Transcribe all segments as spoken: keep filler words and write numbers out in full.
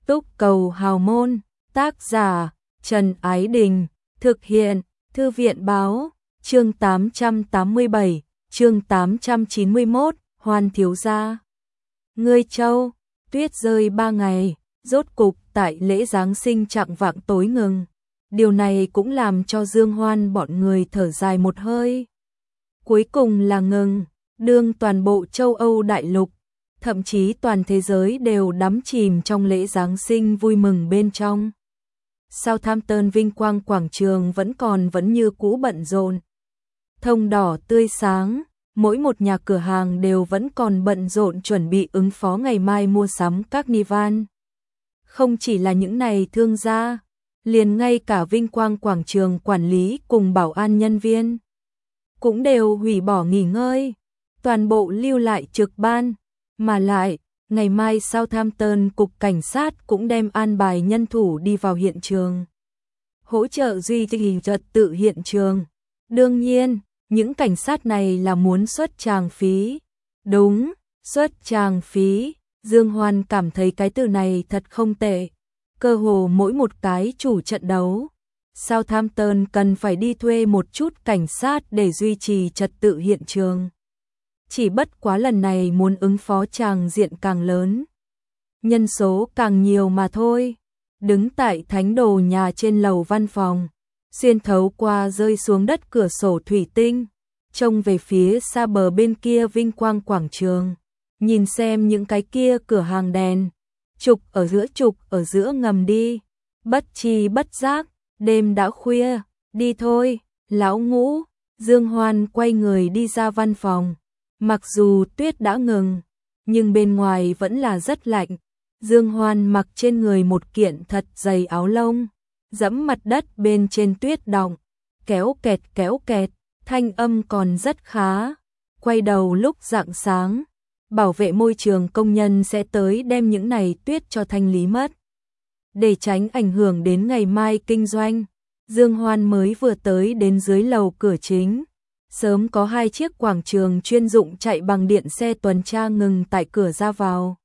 Túc Cầu Hào Môn, tác giả Trần Ái Đình, thực hiện Thư viện Báo, chương tám trăm tám mươi bảy, chương tám trăm chín mươi mốt, Hoan thiếu gia. Ngươi Châu, tuyết rơi ba ngày, rốt cục tại lễ Giáng sinh chạng vạng tối ngừng. Điều này cũng làm cho Dương Hoan bọn người thở dài một hơi. Cuối cùng là ngừng, đương toàn bộ châu Âu đại lục, thậm chí toàn thế giới đều đắm chìm trong lễ Giáng sinh vui mừng bên trong. Southampton vinh quang quảng trường vẫn còn vẫn như cũ bận rộn. Thông đỏ tươi sáng, mỗi một nhà cửa hàng đều vẫn còn bận rộn chuẩn bị ứng phó ngày mai mua sắm Carnival. Không chỉ là những này thương gia, liền ngay cả vinh quang quảng trường quản lý cùng bảo an nhân viên cũng đều hủy bỏ nghỉ ngơi, toàn bộ lưu lại trực ban, mà lại, ngày mai Southampton cục cảnh sát cũng đem an bài nhân thủ đi vào hiện trường, hỗ trợ duy trì trật tự hiện trường. Đương nhiên, những cảnh sát này là muốn xuất tràng phí. Đúng, xuất tràng phí, Dương Hoan cảm thấy cái từ này thật không tệ. Cơ hồ mỗi một cái chủ trận đấu, Southampton cần phải đi thuê một chút cảnh sát để duy trì trật tự hiện trường. Chỉ bất quá lần này muốn ứng phó tràng diện càng lớn, nhân số càng nhiều mà thôi. Đứng tại thánh đồ nhà trên lầu văn phòng, xuyên thấu qua rơi xuống đất cửa sổ thủy tinh, trông về phía xa bờ bên kia vinh quang quảng trường, nhìn xem những cái kia cửa hàng đèn, trục ở giữa trục ở giữa ngầm đi. Bất chi bất giác, đêm đã khuya, đi thôi, lão Ngũ. Dương Hoan quay người đi ra văn phòng. Mặc dù tuyết đã ngừng, nhưng bên ngoài vẫn là rất lạnh. Dương Hoan mặc trên người một kiện thật dày áo lông, dẫm mặt đất bên trên tuyết đọng, kéo kẹt kéo kẹt, thanh âm còn rất khá. Quay đầu lúc rạng sáng, bảo vệ môi trường công nhân sẽ tới đem những này tuyết cho thanh lý mất. Để tránh ảnh hưởng đến ngày mai kinh doanh, Dương Hoan mới vừa tới đến dưới lầu cửa chính. Sớm có hai chiếc quảng trường chuyên dụng chạy bằng điện xe tuần tra ngừng tại cửa ra vào.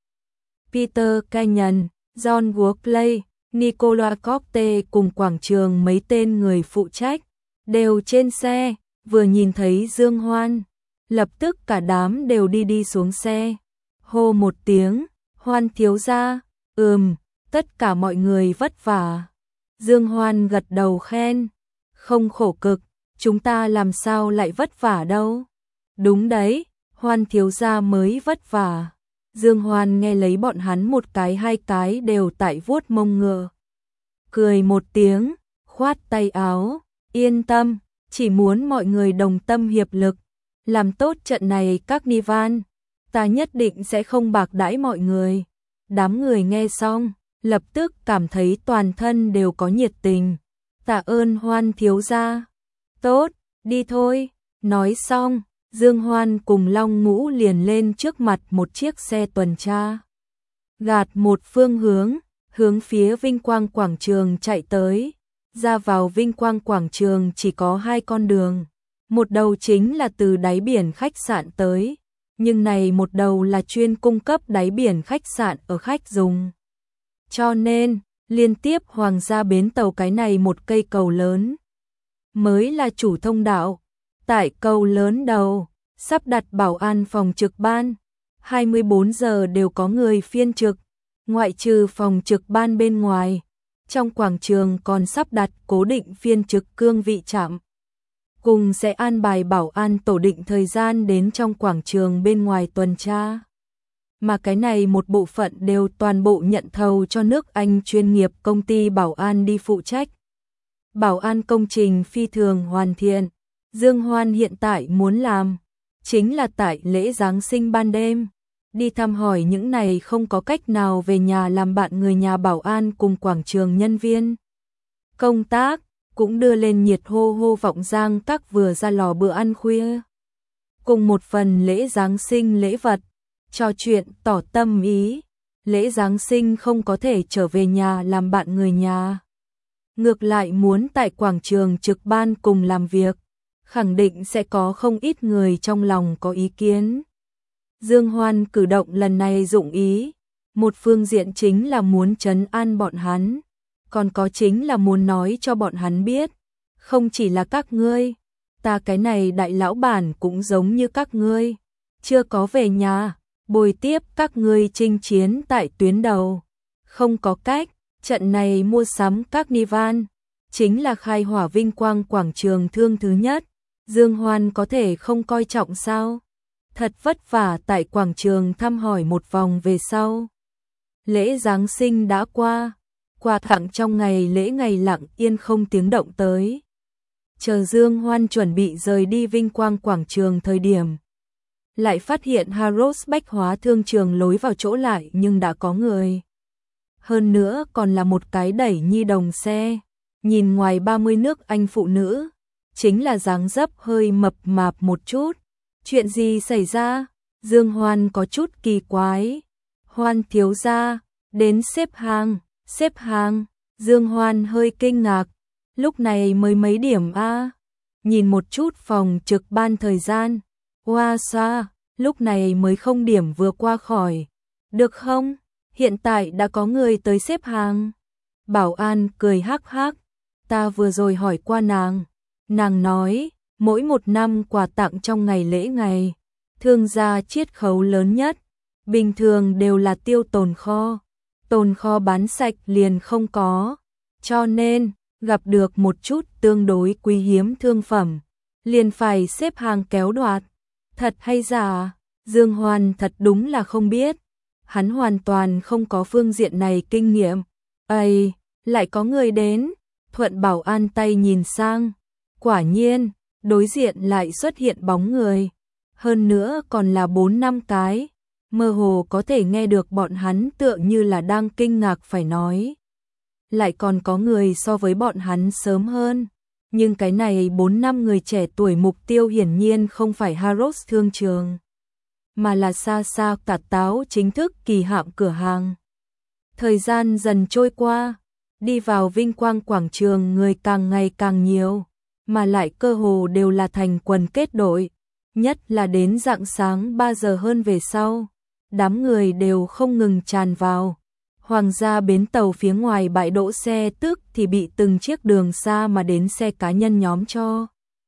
Peter Canyon, John Workley, Nicolas Copte cùng quảng trường mấy tên người phụ trách đều trên xe, vừa nhìn thấy Dương Hoan, lập tức cả đám đều đi đi xuống xe. Hô một tiếng, Hoan thiếu gia. Ừm, tất cả mọi người vất vả. Dương Hoan gật đầu khen, không khổ cực, chúng ta làm sao lại vất vả đâu. Đúng đấy, Hoan thiếu gia mới vất vả. Dương Hoan nghe lấy bọn hắn một cái hai cái đều tại vuốt mông ngựa, cười một tiếng, khoát tay áo, yên tâm, chỉ muốn mọi người đồng tâm hiệp lực, làm tốt trận này Carnival, ta nhất định sẽ không bạc đãi mọi người. Đám người nghe xong, lập tức cảm thấy toàn thân đều có nhiệt tình. Tạ ơn Hoan thiếu gia. Tốt, đi thôi. Nói xong, Dương Hoan cùng Long Ngũ liền lên trước mặt một chiếc xe tuần tra, gạt một phương hướng, hướng phía vinh quang quảng trường chạy tới. Ra vào vinh quang quảng trường chỉ có hai con đường, một đầu chính là từ đáy biển khách sạn tới, nhưng này một đầu là chuyên cung cấp đáy biển khách sạn ở khách dùng. Cho nên, liên tiếp hoàng gia bến tàu cái này một cây cầu lớn mới là chủ thông đạo. Tại cầu lớn đầu, sắp đặt bảo an phòng trực ban, hai mươi bốn giờ đều có người phiên trực, ngoại trừ phòng trực ban bên ngoài, trong quảng trường còn sắp đặt cố định phiên trực cương vị trạm, cùng sẽ an bài bảo an tổ định thời gian đến trong quảng trường bên ngoài tuần tra. Mà cái này một bộ phận đều toàn bộ nhận thầu cho nước Anh chuyên nghiệp công ty bảo an đi phụ trách. Bảo an công trình phi thường hoàn thiện. Dương Hoan hiện tại muốn làm chính là tại lễ Giáng sinh ban đêm, đi thăm hỏi những này không có cách nào về nhà làm bạn người nhà bảo an cùng quảng trường nhân viên công tác, cũng đưa lên nhiệt hô hô vọng giang các vừa ra lò bữa ăn khuya, cùng một phần lễ Giáng sinh lễ vật, trò chuyện tỏ tâm ý. Lễ Giáng sinh không có thể trở về nhà làm bạn người nhà, ngược lại muốn tại quảng trường trực ban cùng làm việc, khẳng định sẽ có không ít người trong lòng có ý kiến. Dương Hoan cử động lần này dụng ý, Một phương diện chính là muốn trấn an bọn hắn, còn có chính là muốn nói cho bọn hắn biết, không chỉ là các ngươi, ta cái này đại lão bản cũng giống như các ngươi, chưa có về nhà, bồi tiếp các ngươi chinh chiến tại tuyến đầu. Không có cách, trận này mua sắm các Nivan, chính là khai hỏa vinh quang quảng trường thương thứ nhất, Dương Hoan có thể không coi trọng sao? Thật vất vả tại quảng trường thăm hỏi một vòng về sau. Lễ Giáng sinh đã qua, quà tặng trong ngày lễ ngày lặng yên không tiếng động tới. Chờ Dương Hoan chuẩn bị rời đi vinh quang quảng trường thời điểm, lại phát hiện Harrods bách hóa thương trường lối vào chỗ lại nhưng đã có người. Hơn nữa còn là một cái đẩy nhi đồng xe, nhìn ngoài ba mươi nước Anh phụ nữ, chính là dáng dấp hơi mập mạp một chút. Chuyện gì xảy ra? Dương Hoan có chút kỳ quái. Hoan thiếu gia, đến xếp hàng, xếp hàng. Dương Hoan hơi kinh ngạc, lúc này mới mấy điểm a? Nhìn một chút phòng trực ban thời gian. Hoa xa, lúc này mới không điểm vừa qua khỏi. Được không? Hiện tại đã có người tới xếp hàng. Bảo an cười hắc hắc, ta vừa rồi hỏi qua nàng. Nàng nói, mỗi một năm quà tặng trong ngày lễ ngày, thương gia chiết khấu lớn nhất, bình thường đều là tiêu tồn kho. Tồn kho bán sạch liền không có, cho nên, gặp được một chút tương đối quý hiếm thương phẩm, liền phải xếp hàng kéo đoạt. Thật hay giả? Dương Hoan thật đúng là không biết. Hắn hoàn toàn không có phương diện này kinh nghiệm. Ây, lại có người đến. Thuận Bảo An tay nhìn sang. Quả nhiên, đối diện lại xuất hiện bóng người. Hơn nữa còn là bốn năm cái. Mơ hồ có thể nghe được bọn hắn tựa như là đang kinh ngạc phải nói. Lại còn có người so với bọn hắn sớm hơn. Nhưng cái này bốn năm người trẻ tuổi mục tiêu hiển nhiên không phải Harrods thương trường, mà là xa xa cả táo chính thức kỳ hạm cửa hàng. Thời gian dần trôi qua, đi vào vinh quang quảng trường người càng ngày càng nhiều, mà lại cơ hồ đều là thành quần kết đội, nhất là đến rạng sáng ba giờ hơn về sau, đám người đều không ngừng tràn vào. Hoàng gia bến tàu phía ngoài bãi đỗ xe tức thì bị từng chiếc đường xa mà đến xe cá nhân nhóm cho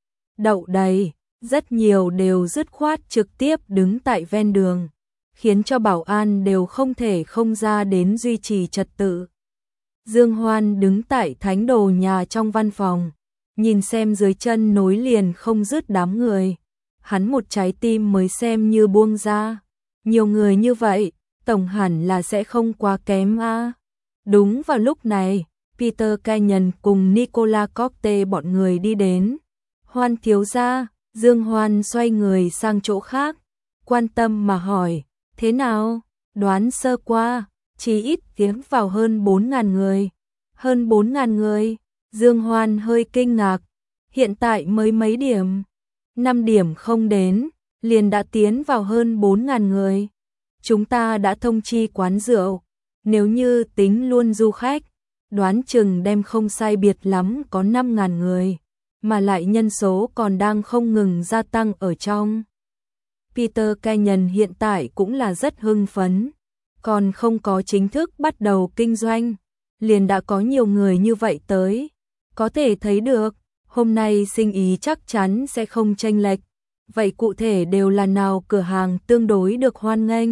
đậu đầy, rất nhiều đều dứt khoát trực tiếp đứng tại ven đường, khiến cho bảo an đều không thể không ra đến duy trì trật tự. Dương Hoan đứng tại thánh đồ nhà trong văn phòng, nhìn xem dưới chân nối liền không dứt đám người, hắn một trái tim mới xem như buông ra. Nhiều người như vậy, tổng hẳn là sẽ không quá kém a. Đúng vào lúc này, Peter Canyon cùng Nicola Copte bọn người đi đến. Hoan thiếu gia, Dương Hoan xoay người sang chỗ khác, quan tâm mà hỏi, thế nào? Đoán sơ qua, chỉ ít tiến vào hơn bốn ngàn người. Hơn bốn ngàn người, Dương Hoan hơi kinh ngạc, hiện tại mới mấy điểm? năm điểm không đến, liền đã tiến vào hơn bốn ngàn người. Chúng ta đã thông chi quán rượu, nếu như tính luôn du khách, đoán chừng đem không sai biệt lắm có năm ngàn người, mà lại nhân số còn đang không ngừng gia tăng ở trong. Peter Canyon hiện tại cũng là rất hưng phấn, còn không có chính thức bắt đầu kinh doanh, liền đã có nhiều người như vậy tới, có thể thấy được, hôm nay sinh ý chắc chắn sẽ không chênh lệch. Vậy cụ thể đều là nào cửa hàng tương đối được hoan nghênh?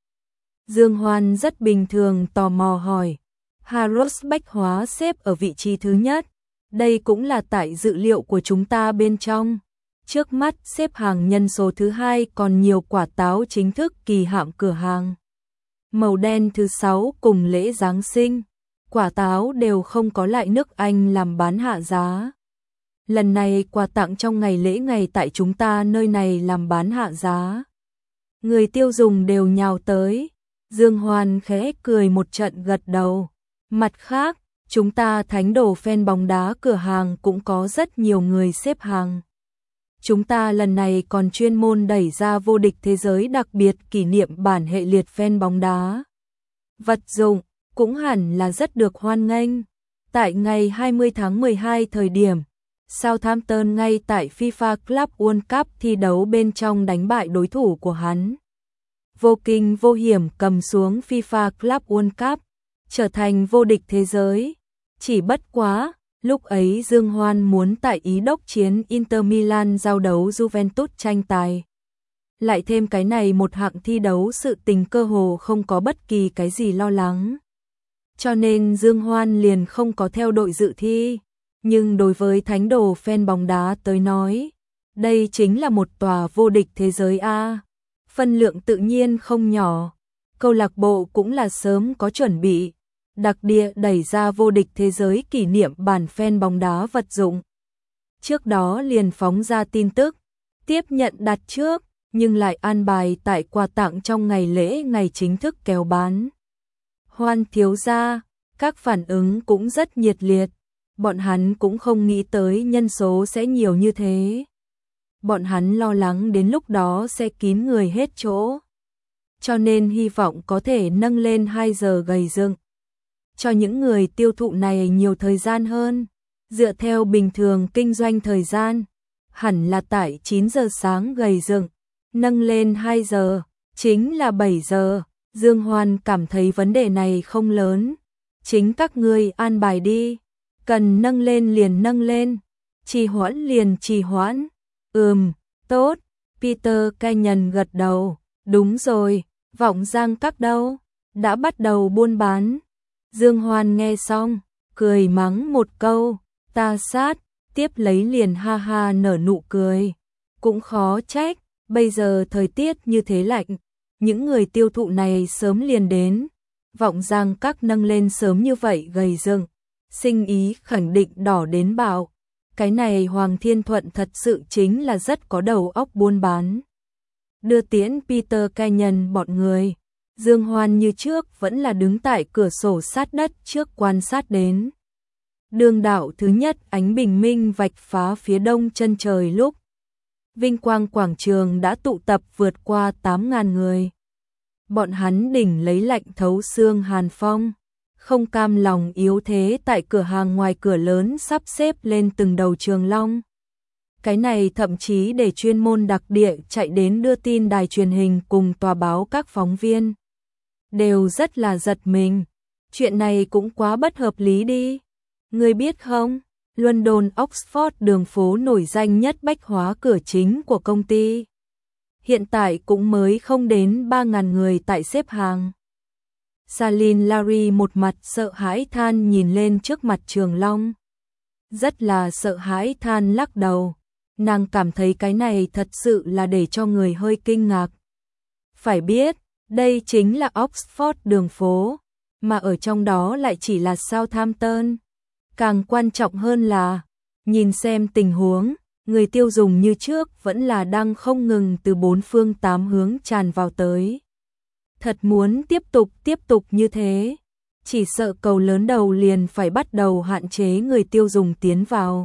Dương Hoan rất bình thường tò mò hỏi. Harrods bách hóa xếp ở vị trí thứ nhất. Đây cũng là tại dự liệu của chúng ta bên trong. Trước mắt xếp hàng nhân số thứ hai còn nhiều quả táo chính thức kỳ hạm cửa hàng. Màu đen thứ sáu cùng lễ Giáng sinh. Quả táo đều không có lại nước Anh làm bán hạ giá. Lần này quà tặng trong ngày lễ ngày tại chúng ta nơi này làm bán hạ giá. Người tiêu dùng đều nhào tới. Dương Hoan khẽ cười một trận gật đầu. Mặt khác, chúng ta thánh đồ fan bóng đá cửa hàng cũng có rất nhiều người xếp hàng. Chúng ta lần này còn chuyên môn đẩy ra vô địch thế giới đặc biệt kỷ niệm bản hệ liệt fan bóng đá. Vật dụng cũng hẳn là rất được hoan nghênh. Tại ngày hai mươi tháng mười hai thời điểm, Southampton ngay tại FIFA Club World Cup thi đấu bên trong đánh bại đối thủ của hắn. vô kinh vô hiểm cầm xuống FIFA Club World Cup, trở thành vô địch thế giới. Chỉ bất quá, lúc ấy Dương Hoan muốn tại Ý đốc chiến Inter Milan giao đấu Juventus tranh tài. Lại thêm cái này một hạng thi đấu sự tình cơ hồ không có bất kỳ cái gì lo lắng. Cho nên Dương Hoan liền không có theo đội dự thi. Nhưng đối với thánh đồ fan bóng đá tới nói, đây chính là một tòa vô địch thế giới A. Phân lượng tự nhiên không nhỏ. Câu lạc bộ cũng là sớm có chuẩn bị. Đặc địa đẩy ra vô địch thế giới kỷ niệm bản fan bóng đá vật dụng. Trước đó liền phóng ra tin tức, tiếp nhận đặt trước, nhưng lại an bài tại quà tặng trong ngày lễ ngày chính thức kéo bán. Hoan thiếu gia, các phản ứng cũng rất nhiệt liệt, bọn hắn cũng không nghĩ tới nhân số sẽ nhiều như thế. Bọn hắn lo lắng đến lúc đó sẽ kín người hết chỗ. Cho nên hy vọng có thể nâng lên hai giờ gầy dựng. Cho những người tiêu thụ này nhiều thời gian hơn. Dựa theo bình thường kinh doanh thời gian, hẳn là tại chín giờ sáng gầy dựng, nâng lên hai giờ, chính là bảy giờ. Dương Hoan cảm thấy vấn đề này không lớn. Chính các ngươi an bài đi. Cần nâng lên liền nâng lên. Trì hoãn liền trì hoãn. Ừm, tốt. Peter Canyon gật đầu. Đúng rồi, Vọng Giang các đâu? Đã bắt đầu buôn bán. Dương Hoan nghe xong, cười mắng một câu. Ta sát, tiếp lấy liền ha ha nở nụ cười. Cũng khó trách, bây giờ thời tiết như thế lạnh. Những người tiêu thụ này sớm liền đến. Vọng Giang các nâng lên sớm như vậy gầy dựng. Sinh ý khẳng định đỏ đến bạo. Cái này Hoàng Thiên Thuận thật sự chính là rất có đầu óc buôn bán. Đưa tiễn Peter Canyon bọn người. Dương Hoan như trước vẫn là đứng tại cửa sổ sát đất trước quan sát đến. Đường đạo thứ nhất ánh bình minh vạch phá phía đông chân trời lúc. Vinh quang quảng trường đã tụ tập vượt qua tám nghìn người. Bọn hắn đỉnh lấy lạnh thấu xương hàn phong. Không cam lòng yếu thế tại cửa hàng ngoài cửa lớn sắp xếp lên từng đầu trường long. Cái này thậm chí để chuyên môn đặc địa chạy đến đưa tin đài truyền hình cùng tòa báo các phóng viên. Đều rất là giật mình. Chuyện này cũng quá bất hợp lý đi. Ngươi biết không, London Oxford đường phố nổi danh nhất bách hóa cửa chính của công ty. Hiện tại cũng mới không đến ba nghìn người tại xếp hàng. Saline Larry một mặt sợ hãi than nhìn lên trước mặt Trường Long. Rất là sợ hãi than lắc đầu. Nàng cảm thấy cái này thật sự là để cho người hơi kinh ngạc. Phải biết, đây chính là Oxford đường phố, mà ở trong đó lại chỉ là Southampton. Càng quan trọng hơn là, nhìn xem tình huống, người tiêu dùng như trước vẫn là đang không ngừng từ bốn phương tám hướng tràn vào tới. Thật muốn tiếp tục tiếp tục như thế, chỉ sợ cầu lớn đầu liền phải bắt đầu hạn chế người tiêu dùng tiến vào.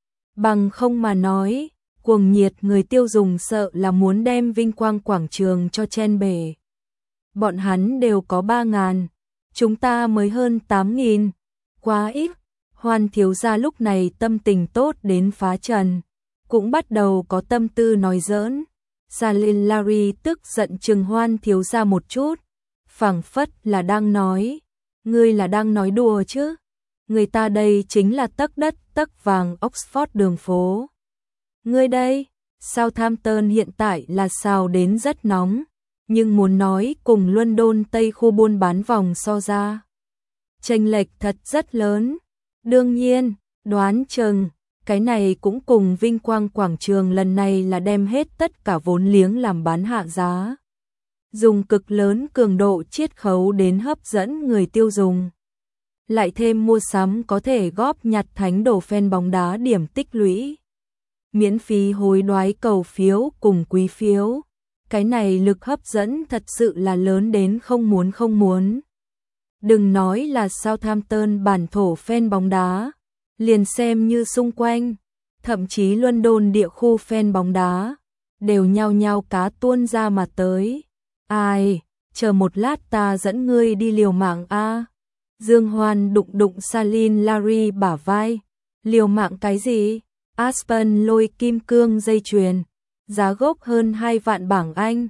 Bằng không mà nói, cuồng nhiệt người tiêu dùng sợ là muốn đem vinh quang quảng trường cho chen bể. Bọn hắn đều có ba ngàn, chúng ta mới hơn tám nghìn, quá ít. Hoan thiếu gia lúc này tâm tình tốt đến phá trần, cũng bắt đầu có tâm tư nói giỡn. Saline Larry tức giận chừng Hoan thiếu gia một chút, phảng phất là đang nói, ngươi là đang nói đùa chứ? Người ta đây chính là tấc đất tấc vàng Oxford đường phố. Ngươi đây, Southampton hiện tại là sao đến rất nóng, nhưng muốn nói cùng London Tây khu buôn bán vòng so ra, chênh lệch thật rất lớn. Đương nhiên, đoán chừng, cái này cũng cùng vinh quang quảng trường lần này là đem hết tất cả vốn liếng làm bán hạ giá. Dùng cực lớn cường độ chiết khấu đến hấp dẫn người tiêu dùng. Lại thêm mua sắm có thể góp nhặt thánh đồ fan bóng đá điểm tích lũy. Miễn phí hối đoái cầu phiếu cùng quý phiếu. Cái này lực hấp dẫn thật sự là lớn đến không muốn không muốn. Đừng nói là Southampton bản thổ fan bóng đá, liền xem như xung quanh, thậm chí London địa khu fan bóng đá, đều nhao nhao cá tuôn ra mà tới. Ai, chờ một lát ta dẫn ngươi đi liều mạng a. Dương Hoan đụng đụng Saline Larry bả vai. Liều mạng cái gì? Aspen lôi kim cương dây chuyền, giá gốc hơn hai vạn bảng Anh.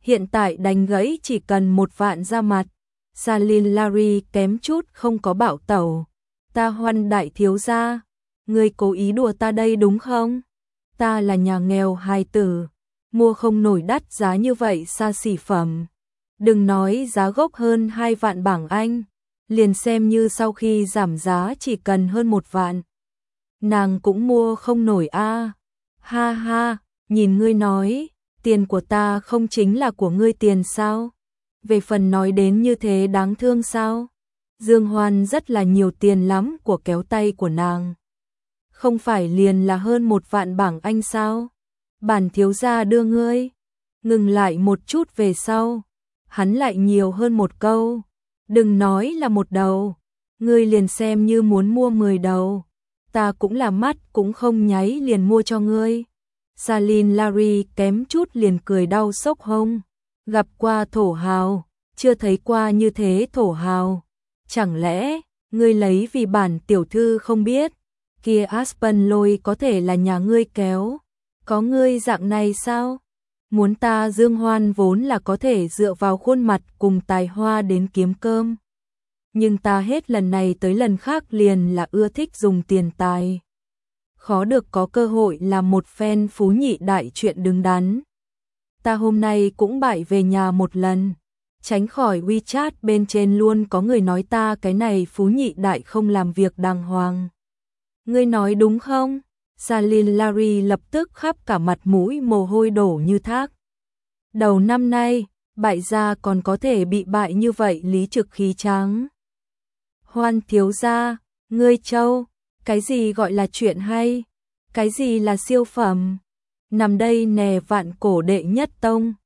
hiện tại đánh gãy chỉ cần một vạn ra mặt. Salin Larry kém chút không có bạo tẩu. Ta Hoan đại thiếu gia, ngươi cố ý đùa ta đây đúng không? Ta là nhà nghèo hài tử, mua không nổi đắt giá như vậy xa xỉ phẩm. Đừng nói giá gốc hơn hai vạn bảng Anh, liền xem như sau khi giảm giá chỉ cần hơn một vạn. Nàng cũng mua không nổi a. Ha ha, nhìn ngươi nói, tiền của ta không chính là của ngươi tiền sao? Về phần nói đến như thế đáng thương sao? Dương Hoan rất là nhiều tiền lắm của kéo tay của nàng. Không phải liền là hơn một vạn bảng Anh sao? Bản thiếu gia đưa ngươi. Ngừng lại một chút về sau. Hắn lại nhiều hơn một câu. Đừng nói là một đầu. Ngươi liền xem như muốn mua mười đầu. Ta cũng là mắt cũng không nháy liền mua cho ngươi. Salin Larry kém chút liền cười đau sốc hông. Gặp qua thổ hào, chưa thấy qua như thế thổ hào. Chẳng lẽ, ngươi lấy vì bản tiểu thư không biết, kia Aspen lôi có thể là nhà ngươi kéo, có ngươi dạng này sao? Muốn ta Dương Hoan vốn là có thể dựa vào khuôn mặt cùng tài hoa đến kiếm cơm. Nhưng ta hết lần này tới lần khác liền là ưa thích dùng tiền tài. Khó được có cơ hội làm một phen phú nhị đại chuyện đứng đắn. Ta hôm nay cũng bại về nhà một lần. Tránh khỏi WeChat bên trên luôn có người nói ta cái này phú nhị đại không làm việc đàng hoàng. Ngươi nói đúng không? Salin Larry lập tức khắp cả mặt mũi mồ hôi đổ như thác. Đầu năm nay, bại gia còn có thể bị bại như vậy lý trực khí tráng. Hoan thiếu gia, ngươi châu, cái gì gọi là chuyện hay? Cái gì là siêu phẩm? Nằm đây nè vạn cổ đệ nhất tông.